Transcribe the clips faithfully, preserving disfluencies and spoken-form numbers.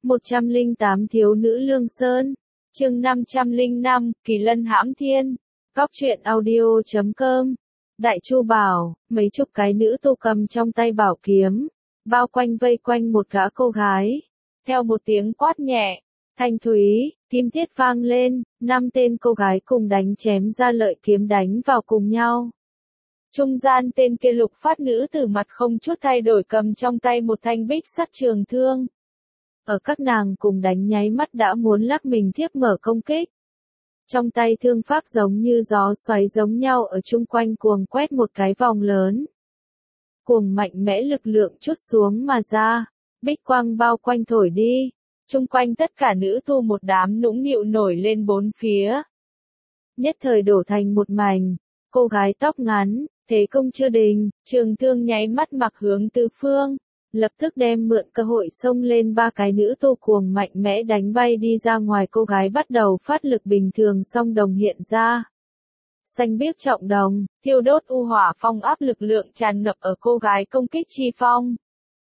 một trăm lẻ tám Thiếu nữ Lương Sơn. Chương năm trăm lẻ năm, Kỳ lân hãm thiên. Góc truyện audio chấm com. Đại Chu bảo, mấy chục cái nữ tu cầm trong tay bảo kiếm, bao quanh vây quanh một gã cô gái. Theo một tiếng quát nhẹ, thanh thúy, kim thiết vang lên, năm tên cô gái cùng đánh chém ra lợi kiếm đánh vào cùng nhau. Trung gian tên kia Lục Phát nữ tử mặt không chút thay đổi cầm trong tay một thanh bích sắt trường thương. Ở các nàng cùng đánh nháy mắt đã muốn lắc mình thiếp mở công kích. Trong tay thương pháp giống như gió xoáy giống nhau ở chung quanh cuồng quét một cái vòng lớn. Cuồng mạnh mẽ lực lượng chút xuống mà ra, bích quang bao quanh thổi đi, chung quanh tất cả nữ tu một đám nũng nịu nổi lên bốn phía. Nhất thời đổ thành một mảnh, cô gái tóc ngắn, thế công chưa đình, trường thương nháy mắt mặc hướng tứ phương, lập tức đem mượn cơ hội xông lên ba cái nữ tu cuồng mạnh mẽ đánh bay đi ra ngoài. Cô gái bắt đầu phát lực bình thường song đồng hiện ra. Xanh biếc trọng đồng, thiêu đốt u hỏa phong áp lực lượng tràn ngập ở cô gái công kích chi phong.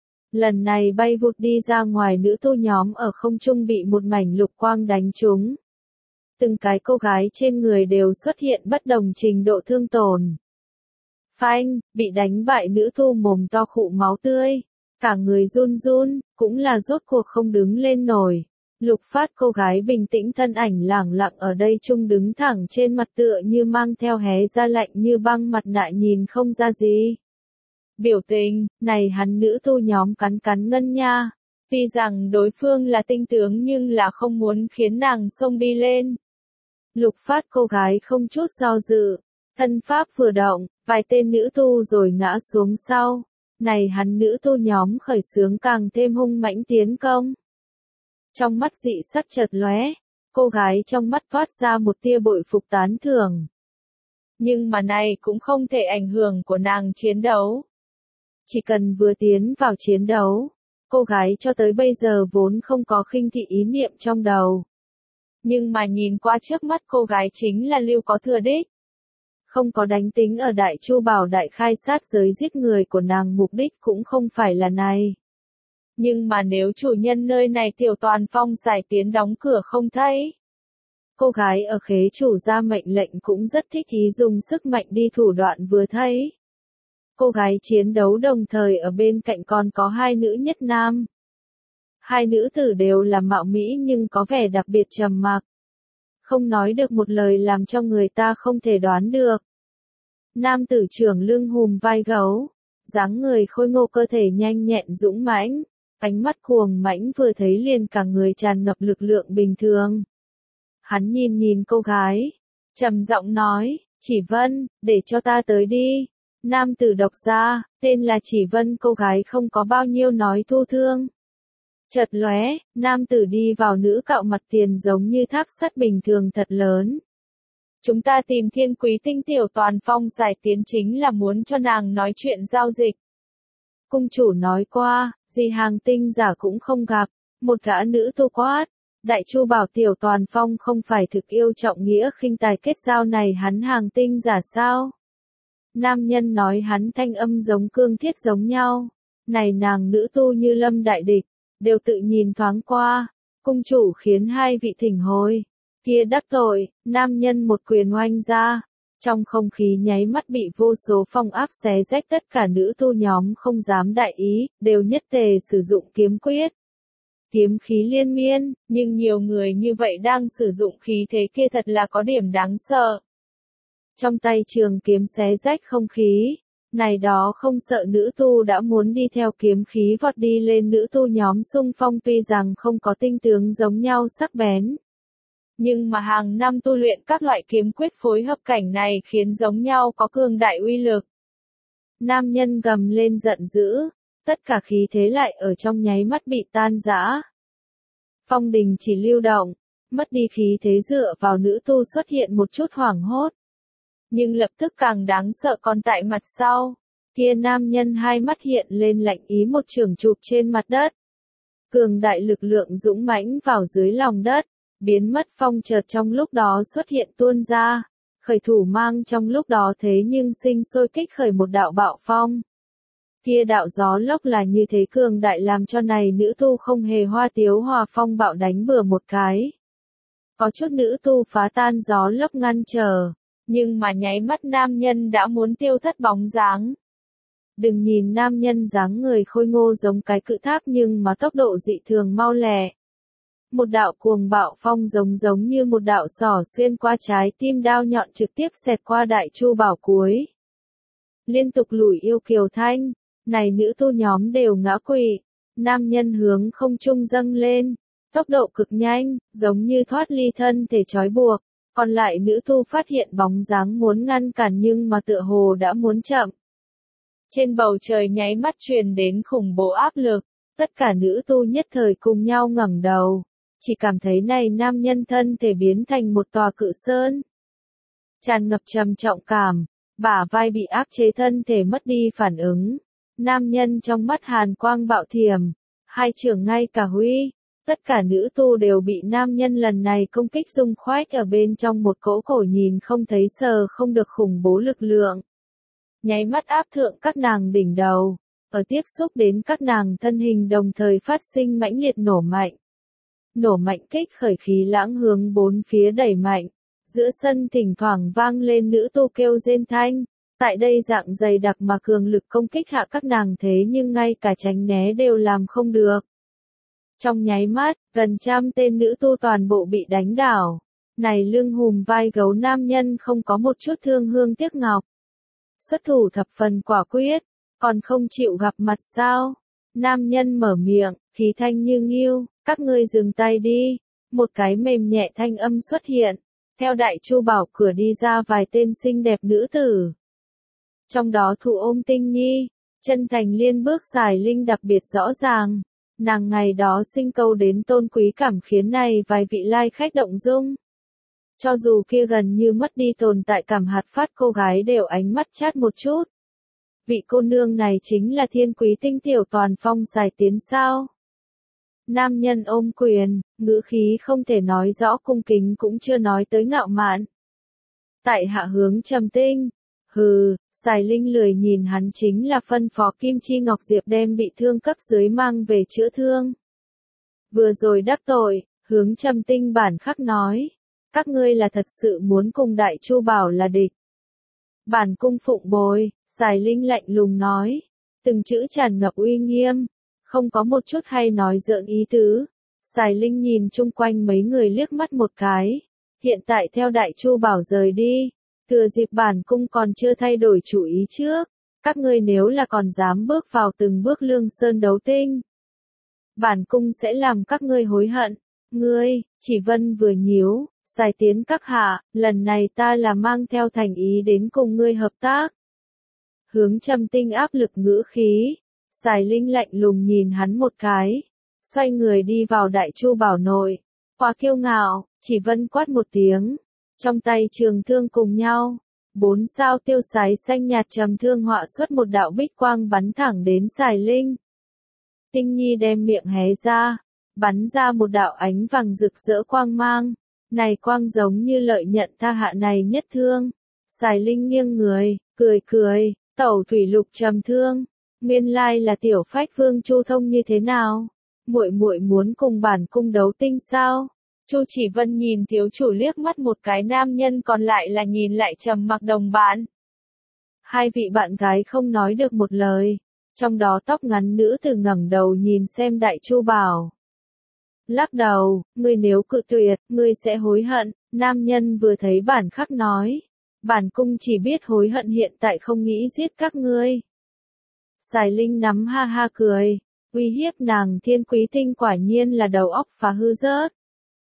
Lần này bay vụt đi ra ngoài nữ tu nhóm ở không trung bị một mảnh lục quang đánh trúng. Từng cái cô gái trên người đều xuất hiện bất đồng trình độ thương tổn. Phanh, bị đánh bại nữ tu mồm to khụ máu tươi. Cả người run run, cũng là rốt cuộc không đứng lên nổi. Lục Phát cô gái bình tĩnh thân ảnh lẳng lặng ở đây chung đứng thẳng trên mặt tựa như mang theo hé ra lạnh như băng mặt nạ nhìn không ra gì. Biểu tình, này hắn nữ tu nhóm cắn cắn ngân nha. Tuy rằng đối phương là tinh tướng nhưng là không muốn khiến nàng xông đi lên. Lục Phát cô gái không chút do dự. Thân pháp vừa động, vài tên nữ tu rồi ngã xuống sau. Này hắn nữ tu nhóm khởi xướng càng thêm hung mãnh tiến công. Trong mắt dị sắc chợt lóe, cô gái trong mắt phát ra một tia bội phục tán thưởng. Nhưng mà này cũng không thể ảnh hưởng của nàng chiến đấu. Chỉ cần vừa tiến vào chiến đấu, cô gái cho tới bây giờ vốn không có khinh thị ý niệm trong đầu. Nhưng mà nhìn qua trước mắt cô gái chính là Lưu Có Thừa đích. Không có đánh tính ở Đại Chu bảo đại khai sát giới giết người của nàng mục đích cũng không phải là này. Nhưng mà nếu chủ nhân nơi này Tiểu Toàn Phong giải tiến đóng cửa không thấy. Cô gái ở khế chủ ra mệnh lệnh cũng rất thích ý dùng sức mạnh đi thủ đoạn vừa thấy. Cô gái chiến đấu đồng thời ở bên cạnh còn có hai nữ nhất nam. Hai nữ tử đều là mạo mỹ nhưng có vẻ đặc biệt trầm mặc. Không nói được một lời làm cho người ta không thể đoán được. Nam tử trưởng lưng hùm vai gấu, dáng người khôi ngô cơ thể nhanh nhẹn dũng mãnh, ánh mắt cuồng mãnh vừa thấy liền cả người tràn ngập lực lượng bình thường. Hắn nhìn nhìn cô gái, trầm giọng nói, Chỉ Vân, để cho ta tới đi. Nam tử độc ra, tên là Chỉ Vân cô gái không có bao nhiêu nói thu thương. Chợt lóe, nam tử đi vào nữ cạo mặt tiền giống như tháp sắt bình thường thật lớn. Chúng ta tìm Thiên Quý Tinh Tiểu Toàn Phong giải tiến chính là muốn cho nàng nói chuyện giao dịch. Cung chủ nói qua, gì hàng tinh giả cũng không gặp, một gã nữ tu quát. Đại Chu bảo Tiểu Toàn Phong không phải thực yêu trọng nghĩa khinh tài kết giao này hắn hàng tinh giả sao? Nam nhân nói hắn thanh âm giống cương thiết giống nhau. Này nàng nữ tu như lâm đại địch. Đều tự nhìn thoáng qua, cung chủ khiến hai vị thỉnh hồi, kia đắc tội, nam nhân một quyền oanh ra, trong không khí nháy mắt bị vô số phong áp xé rách tất cả nữ tu nhóm không dám đại ý, đều nhất tề sử dụng kiếm quyết. Kiếm khí liên miên, nhưng nhiều người như vậy đang sử dụng khí thế kia thật là có điểm đáng sợ. Trong tay trường kiếm xé rách không khí. Này đó không sợ nữ tu đã muốn đi theo kiếm khí vọt đi lên nữ tu nhóm xung phong tuy rằng không có tinh tướng giống nhau sắc bén. Nhưng mà hàng năm tu luyện các loại kiếm quyết phối hợp cảnh này khiến giống nhau có cường đại uy lực. Nam nhân gầm lên giận dữ, tất cả khí thế lại ở trong nháy mắt bị tan rã. Phong đình chỉ lưu động, mất đi khí thế dựa vào nữ tu xuất hiện một chút hoảng hốt. Nhưng lập tức càng đáng sợ còn tại mặt sau. Kia nam nhân hai mắt hiện lên lạnh ý một trường chụp trên mặt đất. Cường đại lực lượng dũng mãnh vào dưới lòng đất. Biến mất phong chợt trong lúc đó xuất hiện tuôn ra. Khởi thủ mang trong lúc đó thế nhưng sinh sôi kích khởi một đạo bạo phong. Kia đạo gió lốc là như thế cường đại làm cho này nữ tu không hề hoa tiếu hòa phong bạo đánh bừa một cái. Có chút nữ tu phá tan gió lốc ngăn trở, nhưng mà nháy mắt nam nhân đã muốn tiêu thất bóng dáng. Đừng nhìn nam nhân dáng người khôi ngô giống cái cự tháp nhưng mà tốc độ dị thường mau lẹ. Một đạo cuồng bạo phong giống giống như một đạo xỏ xuyên qua trái tim đao nhọn trực tiếp xẹt qua đại chu bảo cuối. Liên tục lùi yêu kiều thanh, này nữ tu nhóm đều ngã quỵ, nam nhân hướng không trung dâng lên, tốc độ cực nhanh, giống như thoát ly thân thể trói buộc, còn lại nữ tu phát hiện bóng dáng muốn ngăn cản nhưng mà tựa hồ đã muốn chậm. Trên bầu trời nháy mắt truyền đến khủng bố áp lực, tất cả nữ tu nhất thời cùng nhau ngẩng đầu, chỉ cảm thấy này nam nhân thân thể biến thành một tòa cự sơn. Tràn ngập trầm trọng cảm, bả vai bị áp chế thân thể mất đi phản ứng, nam nhân trong mắt hàn quang bạo thiểm, hai trưởng ngay cả huy, tất cả nữ tu đều bị nam nhân lần này công kích rung khoét ở bên trong một cỗ cổ nhìn không thấy sờ không được khủng bố lực lượng. Nháy mắt áp thượng các nàng đỉnh đầu, ở tiếp xúc đến các nàng thân hình đồng thời phát sinh mãnh liệt nổ mạnh. Nổ mạnh kích khởi khí lãng hướng bốn phía đẩy mạnh, giữa sân thỉnh thoảng vang lên nữ tu kêu rên thanh, tại đây dạng dày đặc mà cường lực công kích hạ các nàng thế nhưng ngay cả tránh né đều làm không được. Trong nháy mắt, gần trăm tên nữ tu toàn bộ bị đánh đảo, này lưng hùm vai gấu nam nhân không có một chút thương hương tiếc ngọc. Xuất thủ thập phần quả quyết, còn không chịu gặp mặt sao? Nam nhân mở miệng, khí thanh như nghiêu, các ngươi dừng tay đi. Một cái mềm nhẹ thanh âm xuất hiện, theo đại chu bảo cửa đi ra vài tên xinh đẹp nữ tử. Trong đó thụ ôm tinh nhi, chân thành liên bước xài linh đặc biệt rõ ràng. Nàng ngày đó sinh câu đến tôn quý cảm khiến này vài vị lai khách động dung. Cho dù kia gần như mất đi tồn tại cảm hạt phát cô gái đều ánh mắt chát một chút. Vị cô nương này chính là thiên quý tinh tiểu toàn phong xài tiến sao. Nam nhân ôm quyền, ngữ khí không thể nói rõ cung kính cũng chưa nói tới ngạo mạn. Tại hạ hướng trầm tinh, hừ, xài linh lười nhìn hắn chính là phân phó Kim Chi Ngọc Diệp đem bị thương cấp dưới mang về chữa thương. Vừa rồi đắc tội, hướng trầm tinh bản khắc nói. Các ngươi là thật sự muốn cùng đại chu bảo là địch. Bản cung phụng bồi, xài linh lạnh lùng nói. Từng chữ tràn ngập uy nghiêm. Không có một chút hay nói giỡn ý tứ. Xài linh nhìn chung quanh mấy người liếc mắt một cái. Hiện tại theo đại chu bảo rời đi. Thừa dịp bản cung còn chưa thay đổi chủ ý trước. Các ngươi nếu là còn dám bước vào từng bước lương sơn đấu tinh. Bản cung sẽ làm các ngươi hối hận. Ngươi, chỉ vân vừa nhíu. Xài tiến các hạ, lần này ta là mang theo thành ý đến cùng ngươi hợp tác. Hướng trầm tinh áp lực ngữ khí. Xài linh lạnh lùng nhìn hắn một cái. Xoay người đi vào đại chu bảo nội. Quá kiêu ngạo, chỉ vân quát một tiếng. Trong tay trường thương cùng nhau. Bốn sao tiêu sái xanh nhạt trầm thương họa xuất một đạo bích quang bắn thẳng đến xài linh. Tinh nhi đem miệng hé ra. Bắn ra một đạo ánh vàng rực rỡ quang mang. Này quang giống như lợi nhận tha hạ này nhất thương. Xài linh nghiêng người, cười cười, tẩu thủy lục trầm thương. Nguyên lai là tiểu phách vương Chu Thông như thế nào? Muội muội muốn cùng bản cung đấu tinh sao? Chu Chỉ Vân nhìn thiếu chủ liếc mắt một cái, nam nhân còn lại là nhìn lại trầm mặc đồng bạn. Hai vị bạn gái không nói được một lời. Trong đó tóc ngắn nữ tử ngẩng đầu nhìn xem đại chu bảo. Lắc đầu, ngươi nếu cự tuyệt, ngươi sẽ hối hận, nam nhân vừa thấy bản khắc nói. Bản cung chỉ biết hối hận hiện tại không nghĩ giết các ngươi. Xài linh nắm ha ha cười, uy hiếp nàng thiên quý tinh quả nhiên là đầu óc phá hư rớt.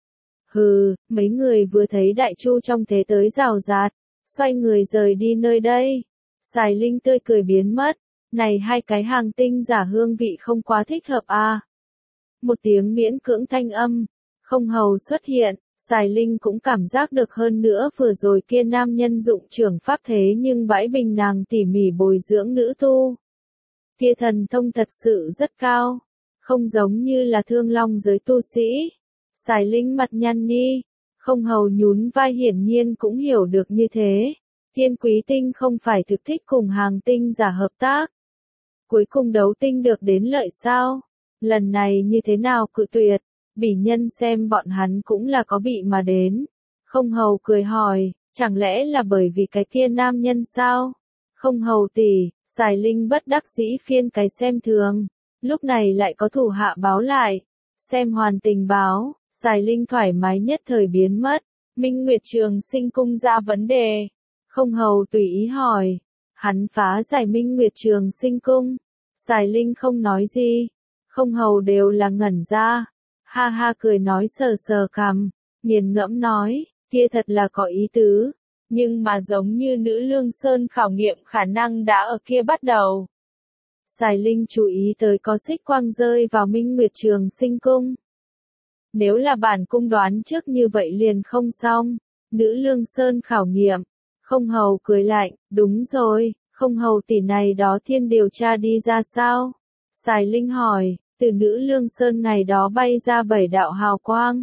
Hừ, mấy người vừa thấy đại chu trong thế tới rào rạt, xoay người rời đi nơi đây. Xài linh tươi cười biến mất, này hai cái hàng tinh giả hương vị không quá thích hợp à. Một tiếng miễn cưỡng thanh âm, không hầu xuất hiện, xài linh cũng cảm giác được hơn nữa vừa rồi kia nam nhân dụng trưởng pháp thế nhưng bãi bình nàng tỉ mỉ bồi dưỡng nữ tu. Kia thần thông thật sự rất cao, không giống như là thương long giới tu sĩ. Xài linh mặt nhăn đi, không hầu nhún vai hiển nhiên cũng hiểu được như thế. Thiên quý tinh không phải thực thích cùng hàng tinh giả hợp tác. Cuối cùng đấu tinh được đến lợi sao? Lần này như thế nào cự tuyệt? Bỉ nhân xem bọn hắn cũng là có bị mà đến. Không hầu cười hỏi, chẳng lẽ là bởi vì cái kia nam nhân sao? Không hầu tỷ, Sài Linh bất đắc dĩ phiên cái xem thường. Lúc này lại có thủ hạ báo lại. Xem hoàn tình báo, Sài Linh thoải mái nhất thời biến mất. Minh Nguyệt Trường Sinh cung ra vấn đề. Không hầu tùy ý hỏi. Hắn phá giải Minh Nguyệt Trường Sinh cung. Sài Linh không nói gì. Không hầu đều là ngẩn ra. Ha ha cười nói sờ sờ cằm. Nghiền ngẫm nói, kia thật là có ý tứ. Nhưng mà giống như nữ lương sơn khảo nghiệm khả năng đã ở kia bắt đầu. Sài Linh chú ý tới có xích quang rơi vào Minh Nguyệt Trường Sinh cung. Nếu là bản cung đoán trước như vậy liền không xong. Nữ lương sơn khảo nghiệm. Không hầu cười lạnh, đúng rồi, không hầu tỷ này đó thiên điều tra đi ra sao? Sài Linh hỏi, từ nữ lương sơn ngày đó bay ra bảy đạo hào quang.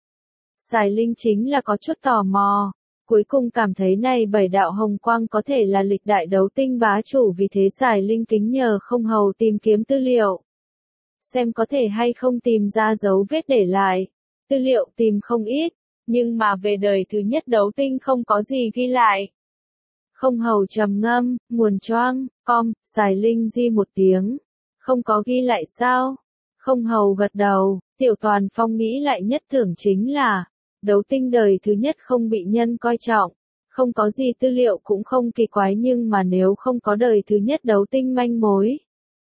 Sài Linh chính là có chút tò mò. Cuối cùng cảm thấy này bảy đạo hồng quang có thể là lịch đại đấu tinh bá chủ, vì thế Sài Linh kính nhờ không hầu tìm kiếm tư liệu. Xem có thể hay không tìm ra dấu vết để lại. Tư liệu tìm không ít, nhưng mà về đời thứ nhất đấu tinh không có gì ghi lại. Không hầu trầm ngâm, nguồn choang, com, Sài Linh di một tiếng. Không có ghi lại sao? Không hầu gật đầu, Tiểu Toàn Phong nghĩ lại nhất thưởng chính là, đấu tinh đời thứ nhất không bị nhân coi trọng. Không có gì tư liệu cũng không kỳ quái, nhưng mà nếu không có đời thứ nhất đấu tinh manh mối.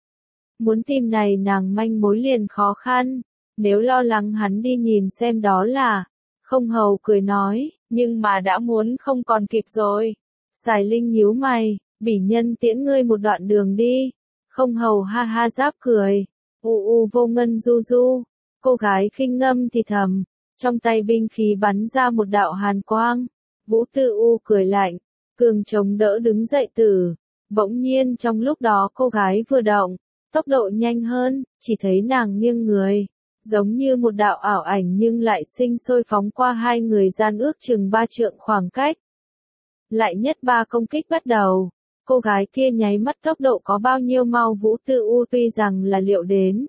Muốn tìm này nàng manh mối liền khó khăn. Nếu lo lắng hắn đi nhìn xem đó là. Không hầu cười nói, nhưng mà đã muốn không còn kịp rồi. Sài Linh nhíu mày, bỉ nhân tiễn ngươi một đoạn đường đi. Không hầu ha ha giáp cười. U u vô ngân du du. Cô gái khinh ngâm thì thầm. Trong tay binh khí bắn ra một đạo hàn quang. Vũ Tư U cười lạnh. Cường chống đỡ đứng dậy tử. Bỗng nhiên trong lúc đó cô gái vừa động. Tốc độ nhanh hơn, chỉ thấy nàng nghiêng người. Giống như một đạo ảo ảnh nhưng lại sinh sôi phóng qua hai người gian ước chừng ba trượng khoảng cách. Lại nhất ba công kích bắt đầu. Cô gái kia nháy mắt tốc độ có bao nhiêu mau Vũ Tư U tuy rằng là liệu đến.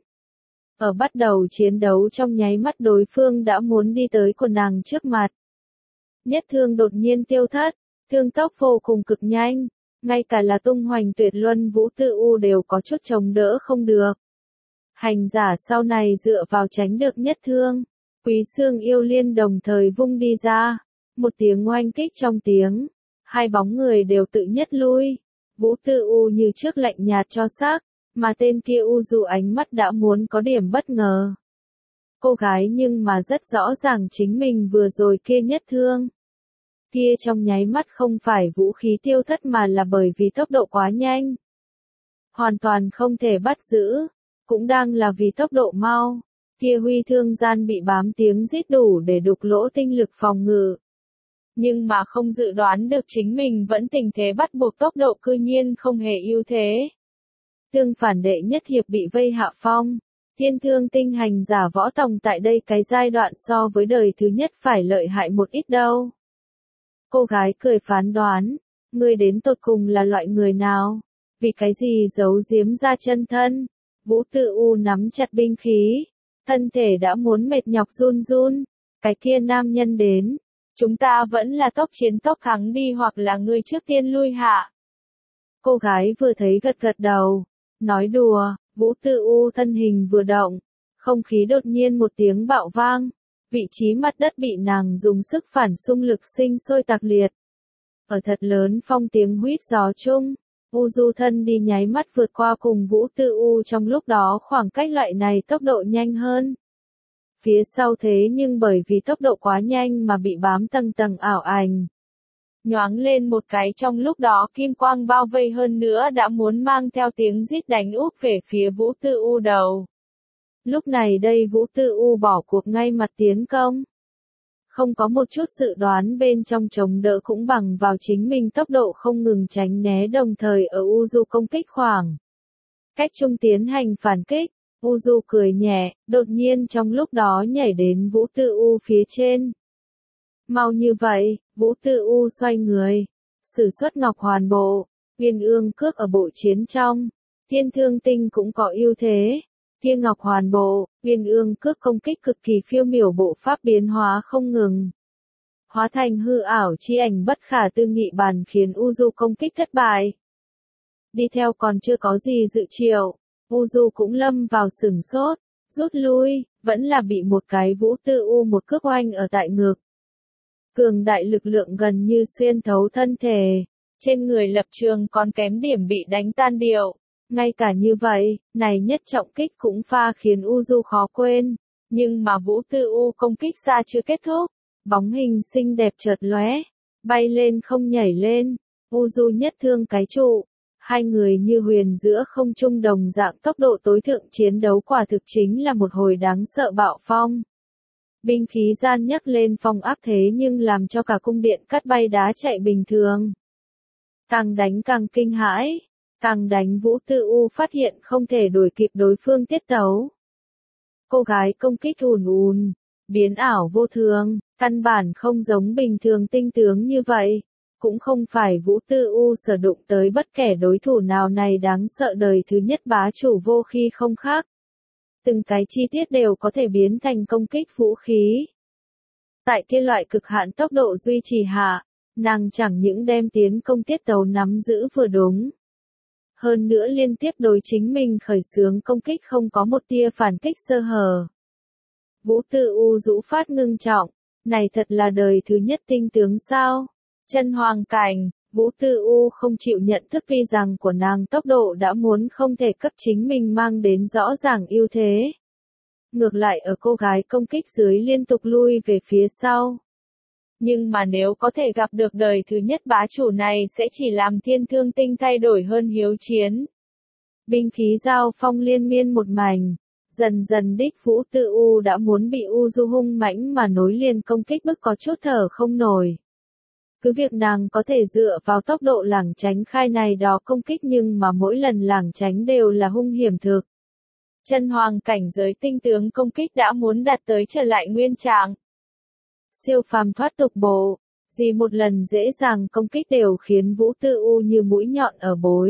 Ở bắt đầu chiến đấu trong nháy mắt đối phương đã muốn đi tới của nàng trước mặt. Nhất thương đột nhiên tiêu thất, thương tốc vô cùng cực nhanh. Ngay cả là tung hoành tuyệt luân Vũ Tư U đều có chút chống đỡ không được. Hành giả sau này dựa vào tránh được nhất thương. Quý xương yêu liên đồng thời vung đi ra. Một tiếng oanh kích trong tiếng. Hai bóng người đều tự nhất lui. Vũ Tư U như trước lạnh nhạt cho xác. Mà tên kia U dù ánh mắt đã muốn có điểm bất ngờ. Cô gái nhưng mà rất rõ ràng chính mình vừa rồi kia nhất thương. Kia trong nháy mắt không phải vũ khí tiêu thất mà là bởi vì tốc độ quá nhanh. Hoàn toàn không thể bắt giữ. Cũng đang là vì tốc độ mau. Kia huy thương gian bị bám tiếng rít đủ để đục lỗ tinh lực phòng ngự. Nhưng mà không dự đoán được chính mình vẫn tình thế bắt buộc, tốc độ cư nhiên không hề ưu thế. Tương phản đệ nhất hiệp bị vây hạ phong. Thiên thương tinh hành giả võ tòng tại đây cái giai đoạn so với đời thứ nhất phải lợi hại một ít đâu. Cô gái cười phán đoán. Ngươi đến tột cùng là loại người nào? Vì cái gì giấu giếm ra chân thân? Vũ Tư U nắm chặt binh khí. Thân thể đã muốn mệt nhọc run run. Cái kia nam nhân đến. Chúng ta vẫn là tốc chiến tốc thắng đi, hoặc là ngươi trước tiên lui hạ. Cô gái vừa thấy gật gật đầu. Nói đùa, Vũ Tư U thân hình vừa động. Không khí đột nhiên một tiếng bạo vang. Vị trí mặt đất bị nàng dùng sức phản xung lực sinh sôi tạc liệt. Ở thật lớn phong tiếng huýt gió chung. U du thân đi nháy mắt vượt qua cùng Vũ Tư U, trong lúc đó khoảng cách loại này tốc độ nhanh hơn. Phía sau thế nhưng bởi vì tốc độ quá nhanh mà bị bám tầng tầng ảo ảnh. Nhoáng lên một cái, trong lúc đó kim quang bao vây hơn nữa đã muốn mang theo tiếng rít đánh úp về phía Vũ Tư U đầu. Lúc này đây Vũ Tư U bỏ cuộc ngay mặt tiến công. Không có một chút dự đoán bên trong, chống đỡ cũng bằng vào chính mình tốc độ không ngừng tránh né, đồng thời ở U Du công kích khoảng cách trung tiến hành phản kích. U Du cười nhẹ, đột nhiên trong lúc đó nhảy đến Vũ Tư U phía trên. Mau như vậy, Vũ Tư U xoay người, sử xuất Ngọc Hoàn Bộ, Uyên Ương cước ở bộ chiến trong. Thiên Thương Tinh cũng có ưu thế. Thiên Ngọc Hoàn Bộ, Uyên Ương Cước công kích cực kỳ phiêu miểu, bộ pháp biến hóa không ngừng. Hóa thành hư ảo chi ảnh bất khả tư nghị bàn khiến Uzu công kích thất bại. Đi theo còn chưa có gì dự triệu, Uzu cũng lâm vào sửng sốt, rút lui, vẫn là bị một cái Vũ Tư U một cước oanh ở tại ngực. Cường đại lực lượng gần như xuyên thấu thân thể, trên người lập trường còn kém điểm bị đánh tan điệu. Ngay cả như vậy, này nhất trọng kích cũng pha khiến Uzu khó quên, nhưng mà Vũ Tư U công kích ra chưa kết thúc, bóng hình xinh đẹp chợt lóe, bay lên không nhảy lên, Uzu nhất thương cái trụ, hai người như huyền giữa không trung đồng dạng tốc độ tối thượng chiến đấu quả thực chính là một hồi đáng sợ bạo phong. Binh khí gian nhấc lên phong áp thế nhưng làm cho cả cung điện cắt bay đá chạy bình thường. Càng đánh càng kinh hãi. Càng đánh Vũ Tư U phát hiện không thể đuổi kịp đối phương tiết tấu. Cô gái công kích ùn ùn, biến ảo vô thường, căn bản không giống bình thường tinh tướng như vậy. Cũng không phải Vũ Tư U sở đụng tới bất kể đối thủ nào này đáng sợ đời thứ nhất bá chủ vô khi không khác. Từng cái chi tiết đều có thể biến thành công kích vũ khí. Tại kia loại cực hạn tốc độ duy trì hạ, nàng chẳng những đem tiến công tiết tấu nắm giữ vừa đúng. Hơn nữa liên tiếp đối chính mình khởi xướng công kích không có một tia phản kích sơ hở. Vũ Tư U rũ phát ngưng trọng, này thật là đời thứ nhất tinh tướng sao? Chân Hoàng Cảnh, Vũ Tư U không chịu nhận thức vì rằng của nàng tốc độ đã muốn không thể cấp chính mình mang đến rõ ràng ưu thế. Ngược lại ở cô gái công kích dưới liên tục lui về phía sau. Nhưng mà nếu có thể gặp được đời thứ nhất bá chủ này sẽ chỉ làm Thiên Thương Tinh thay đổi hơn hiếu chiến. Binh khí giao phong liên miên một mảnh, dần dần đích Vũ Tư U đã muốn bị Uzu hung mãnh mà nối liền công kích bức có chút thở không nổi. Cứ việc nàng có thể dựa vào tốc độ lảng tránh khai này đó công kích nhưng mà mỗi lần lảng tránh đều là hung hiểm thực. Chân Hoàng cảnh giới tinh tướng công kích đã muốn đạt tới trở lại nguyên trạng. Siêu phàm thoát tục bộ, gì một lần dễ dàng công kích đều khiến Vũ Tư U như mũi nhọn ở bối.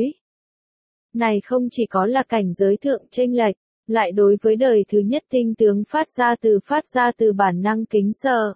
Này không chỉ có là cảnh giới thượng chênh lệch, lại đối với đời thứ nhất tinh tướng phát ra từ phát ra từ bản năng kính sợ.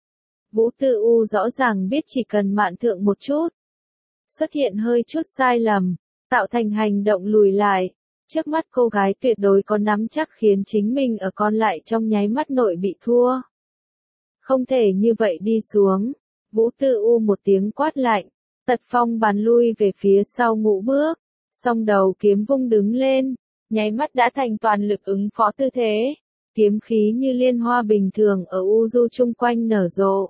Vũ Tư U rõ ràng biết chỉ cần mạn thượng một chút, xuất hiện hơi chút sai lầm, tạo thành hành động lùi lại, trước mắt cô gái tuyệt đối có nắm chắc khiến chính mình ở còn lại trong nháy mắt nội bị thua. Không thể như vậy đi xuống, Vũ Tư U một tiếng quát lạnh, tật phong bàn lui về phía sau ngũ bước, song đầu kiếm vung đứng lên, nháy mắt đã thành toàn lực ứng phó tư thế, kiếm khí như liên hoa bình thường ở Uzu chung quanh nở rộ.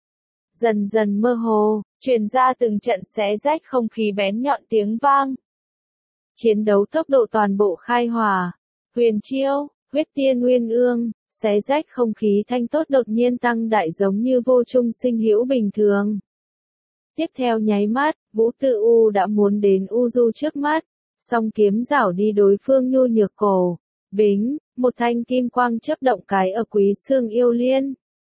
Dần dần mơ hồ, truyền ra từng trận xé rách không khí bén nhọn tiếng vang. Chiến đấu tốc độ toàn bộ khai hỏa, huyền chiêu, huyết tiên nguyên ương, xé rách không khí thanh tốt đột nhiên tăng đại giống như vô trung sinh hữu bình thường. Tiếp theo nháy mắt, Vũ Tư U đã muốn đến Uzu trước mắt, song kiếm rảo đi đối phương nhu nhược cổ, bính, một thanh kim quang chớp động cái ở quý xương yêu liên.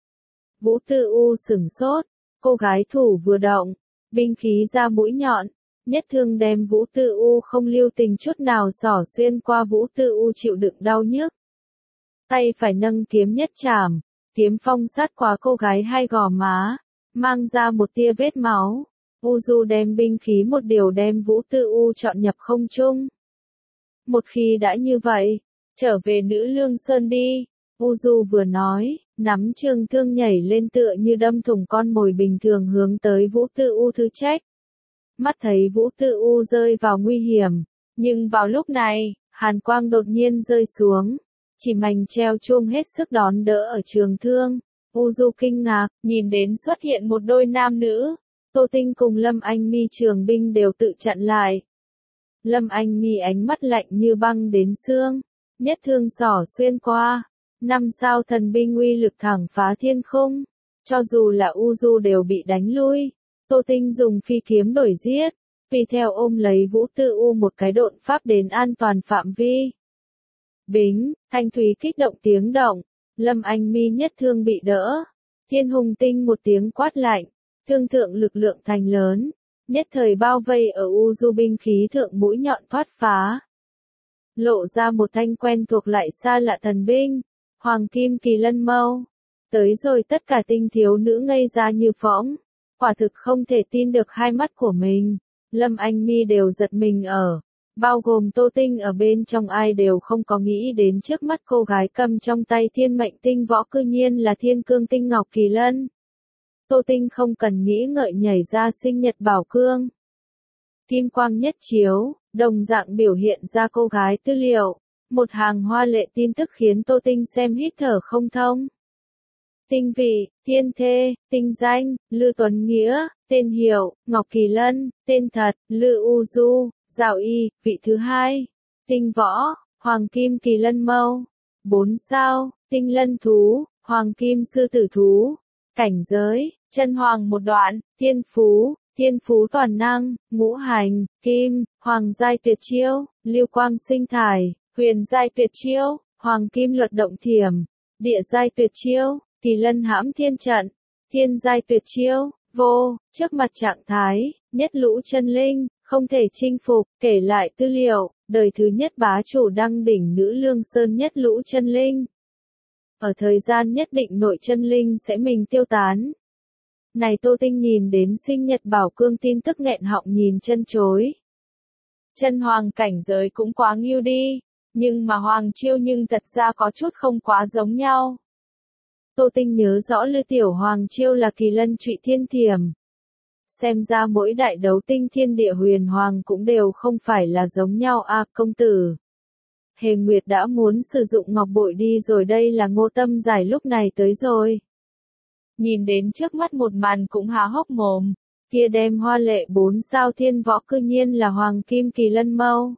Vũ Tư U sửng sốt, cô gái thủ vừa động, binh khí ra mũi nhọn, nhất thương đem Vũ Tư U không lưu tình chút nào xỏ xuyên qua Vũ Tư U chịu đựng đau nhức. Tay phải nâng kiếm nhất chảm, kiếm phong sát qua cô gái hai gò má, mang ra một tia vết máu. Uzu đem binh khí một điều đem Vũ Tư U chọn nhập không trung. Một khi đã như vậy, trở về Nữ Lương Sơn đi, Uzu vừa nói, nắm trường thương nhảy lên tựa như đâm thủng con mồi bình thường hướng tới Vũ Tư U thứ trách. Mắt thấy Vũ Tư U rơi vào nguy hiểm, nhưng vào lúc này, hàn quang đột nhiên rơi xuống, chỉ mảnh treo chuông hết sức đón đỡ ở trường thương. Uzu kinh ngạc, nhìn đến xuất hiện một đôi nam nữ, Tô Tinh cùng Lâm Anh Mi trường binh đều tự chặn lại. Lâm Anh Mi ánh mắt lạnh như băng đến xương, nhất thương xỏ xuyên qua, năm sao thần binh uy lực thẳng phá thiên khung, cho dù là Uzu đều bị đánh lui. Tô Tinh dùng phi kiếm đổi giết, tùy theo ôm lấy Vũ Tư U một cái độn pháp đến an toàn phạm vi. Bính, thanh thúy kích động tiếng động, Lâm Anh Mi nhất thương bị đỡ. Thiên Hùng Tinh một tiếng quát lạnh, thương thượng lực lượng thành lớn, nhất thời bao vây ở Uzu binh khí thượng mũi nhọn thoát phá, lộ ra một thanh quen thuộc lại xa lạ thần binh, hoàng kim kỳ lân mâu. Tới rồi tất cả tinh thiếu nữ ngây ra như phỗng, quả thực không thể tin được hai mắt của mình. Lâm Anh Mi đều giật mình ở, bao gồm Tô Tinh ở bên trong ai đều không có nghĩ đến trước mắt cô gái cầm trong tay thiên mệnh tinh võ cư nhiên là thiên cương tinh ngọc kỳ lân. Tô Tinh không cần nghĩ ngợi nhảy ra sinh nhật bảo cương. Kim quang nhất chiếu, đồng dạng biểu hiện ra cô gái tư liệu, một hàng hoa lệ tin tức khiến Tô Tinh xem hít thở không thông. Tinh vị, thiên thê, tinh danh, Lư Tuấn Nghĩa, tên hiệu, Ngọc Kỳ Lân, tên thật, Lư U Du, Giảo Y, vị thứ hai. Tinh võ, Hoàng Kim Kỳ Lân Mâu. Bốn sao, tinh lân thú, Hoàng Kim Sư Tử Thú. Cảnh giới, chân hoàng một đoạn, thiên phú, thiên phú toàn năng, ngũ hành, kim, hoàng giai tuyệt chiêu, lưu quang sinh thải, huyền giai tuyệt chiêu, hoàng kim luật động thiểm, địa giai tuyệt chiêu, kỳ lân hãm thiên trận, thiên giai tuyệt chiêu, vô, trước mặt trạng thái, nhất lũ chân linh, không thể chinh phục, kể lại tư liệu, đời thứ nhất bá chủ đăng đỉnh nữ lương sơn nhất lũ chân linh. Ở thời gian nhất định nội chân linh sẽ mình tiêu tán. Này Tô Tinh nhìn đến sinh nhật bảo cương tin tức nghẹn họng nhìn chân chối. Chân hoàng cảnh giới cũng quá nghiêu đi, nhưng mà hoàng chiêu nhưng thật ra có chút không quá giống nhau. Tô Tinh nhớ rõ Lư Tiểu Hoàng chiêu là kỳ lân trụy thiên thiểm. Xem ra mỗi đại đấu tinh thiên địa huyền hoàng cũng đều không phải là giống nhau a à, công tử. Hề Nguyệt đã muốn sử dụng ngọc bội đi rồi, đây là Ngô Tâm Giải lúc này tới rồi. Nhìn đến trước mắt một màn cũng há hốc mồm, kia đem hoa lệ bốn sao thiên võ cư nhiên là Hoàng Kim Kỳ Lân Mâu.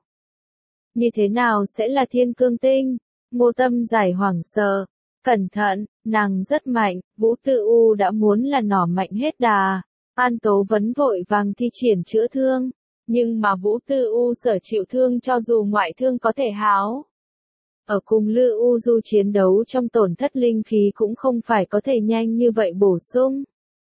Như thế nào sẽ là thiên cương tinh? Ngô Tâm Giải hoảng sợ. Cẩn thận, nàng rất mạnh, Vũ Tư U đã muốn là nỏ mạnh hết đà. An Tố Vấn vội vàng thi triển chữa thương, nhưng mà Vũ Tư U sở chịu thương cho dù ngoại thương có thể háo. Ở cùng Lư U Du chiến đấu trong tổn thất linh khí cũng không phải có thể nhanh như vậy bổ sung.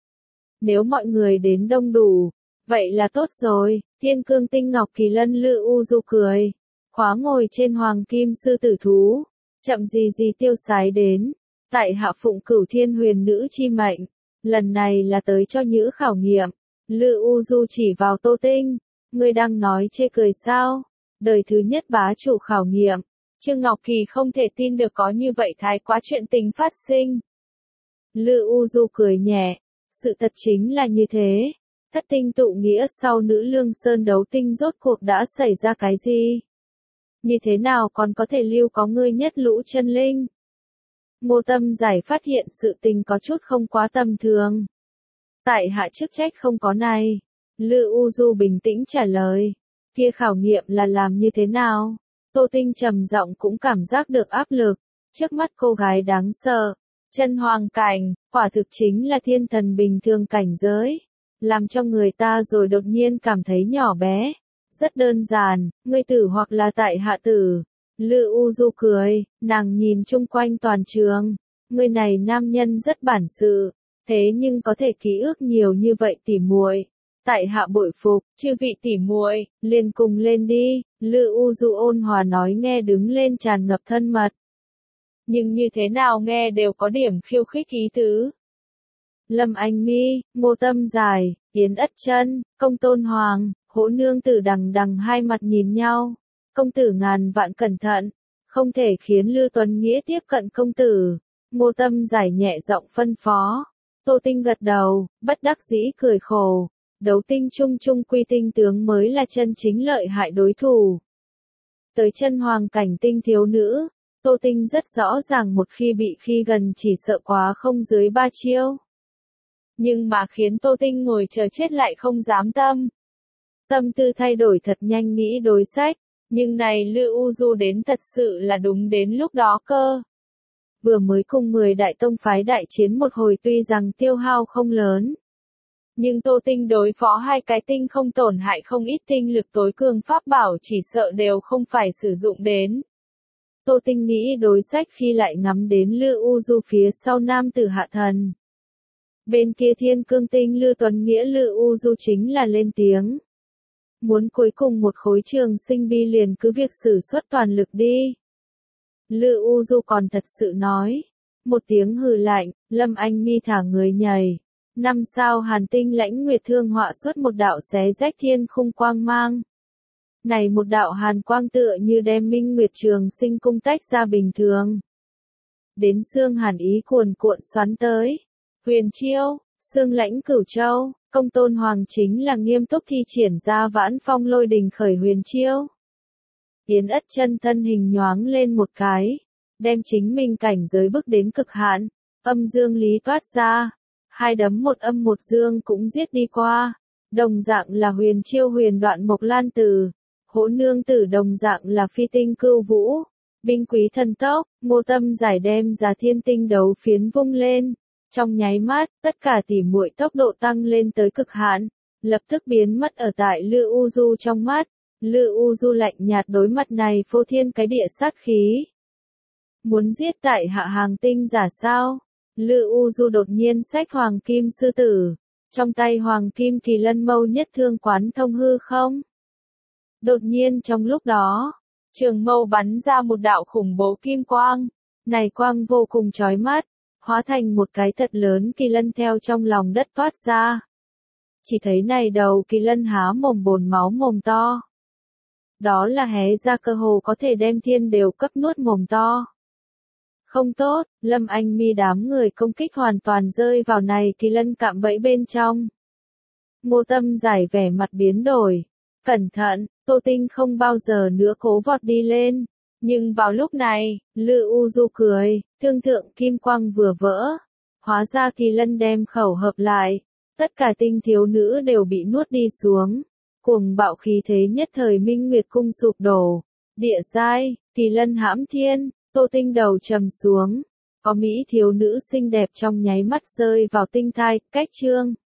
Nếu mọi người đến đông đủ, vậy là tốt rồi, thiên cương tinh ngọc kỳ lân Lư U Du cười. Khóa ngồi trên hoàng kim sư tử thú, chậm gì gì tiêu sái đến, tại hạ phụng cửu thiên huyền nữ chi mệnh, lần này là tới cho nhữ khảo nghiệm. Lư U Du chỉ vào Tô Tinh, ngươi đang nói chê cười sao? Đời thứ nhất bá chủ khảo nghiệm. Trương Ngọc Kỳ không thể tin được có như vậy thái quá chuyện tình phát sinh. Lư U Du cười nhẹ, sự thật chính là như thế. Thất tinh tụ nghĩa sau nữ lương sơn đấu tinh rốt cuộc đã xảy ra cái gì? Như thế nào còn có thể lưu có ngươi nhất lũ chân linh? Ngô Tâm Giải phát hiện sự tình có chút không quá tầm thường. Tại hạ chức trách không có này. Lư U Du bình tĩnh trả lời. Kia khảo nghiệm là làm như thế nào? Tô Tinh trầm giọng cũng cảm giác được áp lực. Trước mắt cô gái đáng sợ. Chân hoàng cảnh, quả thực chính là thiên thần bình thường cảnh giới. Làm cho người ta rồi đột nhiên cảm thấy nhỏ bé. Rất đơn giản, ngươi tử hoặc là tại hạ tử. Lư U Du cười, nàng nhìn chung quanh toàn trường. Người này nam nhân rất bản sự, thế nhưng có thể ký ức nhiều như vậy tỉ muội. Tại hạ bội phục, chư vị tỉ muội, liền cùng lên đi. Lư U Du ôn hòa nói nghe đứng lên tràn ngập thân mật. Nhưng như thế nào nghe đều có điểm khiêu khích ý tứ. Lâm Anh Mi, Ngô Tâm Giải, Yến Ất Chân, Công Tôn Hoàng, Hỗ Nương Tử đằng đằng hai mặt nhìn nhau. Công tử ngàn vạn cẩn thận, không thể khiến Lư Tuấn Nghĩa tiếp cận công tử. Ngô Tâm Giải nhẹ giọng phân phó. Tô Tinh gật đầu, bất đắc dĩ cười khổ. Đấu tinh trung trung quy tinh tướng mới là chân chính lợi hại đối thủ. Tới chân hoàng cảnh tinh thiếu nữ, Tô Tinh rất rõ ràng một khi bị khi gần chỉ sợ quá không dưới ba chiêu. Nhưng mà khiến Tô Tinh ngồi chờ chết lại không dám tâm. Tâm tư thay đổi thật nhanh nghĩ đối sách, nhưng này Lư U Du đến thật sự là đúng đến lúc đó cơ. Vừa mới cùng mười đại tông phái đại chiến một hồi tuy rằng tiêu hao không lớn. Nhưng Tô Tinh đối phó hai cái tinh không tổn hại không ít tinh lực tối cường pháp bảo chỉ sợ đều không phải sử dụng đến. Tô Tinh nghĩ đối sách khi lại ngắm đến Lư U Du phía sau nam tử hạ thần. Bên kia thiên cương tinh Lư Tuấn Nghĩa Lư U Du chính là lên tiếng. Muốn cuối cùng một khối trường sinh bi liền cứ việc sử xuất toàn lực đi. Lư U Du còn thật sự nói. Một tiếng hừ lạnh, Lâm Anh Mi thả người nhảy. Năm sao hàn tinh lãnh nguyệt thương họa xuất một đạo xé rách thiên khung quang mang. Này một đạo hàn quang tựa như đem minh nguyệt trường sinh cung tách ra bình thường. Đến xương hàn ý cuồn cuộn xoắn tới. Huyền chiêu, xương lãnh cửu châu, công tôn hoàng chính là nghiêm túc thi triển ra vãn phong lôi đình khởi huyền chiêu. Yến ất chân thân hình nhoáng lên một cái, đem chính mình cảnh giới bước đến cực hạn, âm dương lý toát ra, hai đấm một âm một dương cũng giết đi qua, đồng dạng là huyền chiêu huyền đoạn mộc lan tử, hỗ nương tử đồng dạng là phi tinh cưu vũ, binh quý thần tốc, Ngô Tâm giải đem ra thiên tinh đấu phiến vung lên, trong nháy mắt, tất cả tỉ muội tốc độ tăng lên tới cực hạn, lập tức biến mất ở tại Lư U Du trong mắt. Lư U Du lạnh nhạt đối mặt này phô thiên cái địa sát khí. Muốn giết tại hạ hàng tinh giả sao? Lư U Du đột nhiên xách hoàng kim sư tử, trong tay hoàng kim kỳ lân mâu nhất thương quán thông hư không? Đột nhiên trong lúc đó, trường mâu bắn ra một đạo khủng bố kim quang, này quang vô cùng chói mắt, hóa thành một cái thật lớn kỳ lân theo trong lòng đất toát ra. Chỉ thấy này đầu kỳ lân há mồm bồn máu mồm to. Đó là hé ra cơ hồ có thể đem thiên đều cấp nuốt mồm to. Không tốt, Lâm Anh Mi đám người công kích hoàn toàn rơi vào này kỳ lân cạm bẫy bên trong. Ngô Tâm giải vẻ mặt biến đổi. Cẩn thận, Tô Tinh không bao giờ nữa cố vọt đi lên. Nhưng vào lúc này, Lư U Du cười, thương thượng kim quang vừa vỡ. Hóa ra kỳ lân đem khẩu hợp lại. Tất cả tinh thiếu nữ đều bị nuốt đi xuống. Cuồng bạo khí thế nhất thời minh nguyệt cung sụp đổ. Địa giai, kỳ lân hãm thiên, Tô Tinh đầu trầm xuống. Có mỹ thiếu nữ xinh đẹp trong nháy mắt rơi vào tinh thai, cách chương.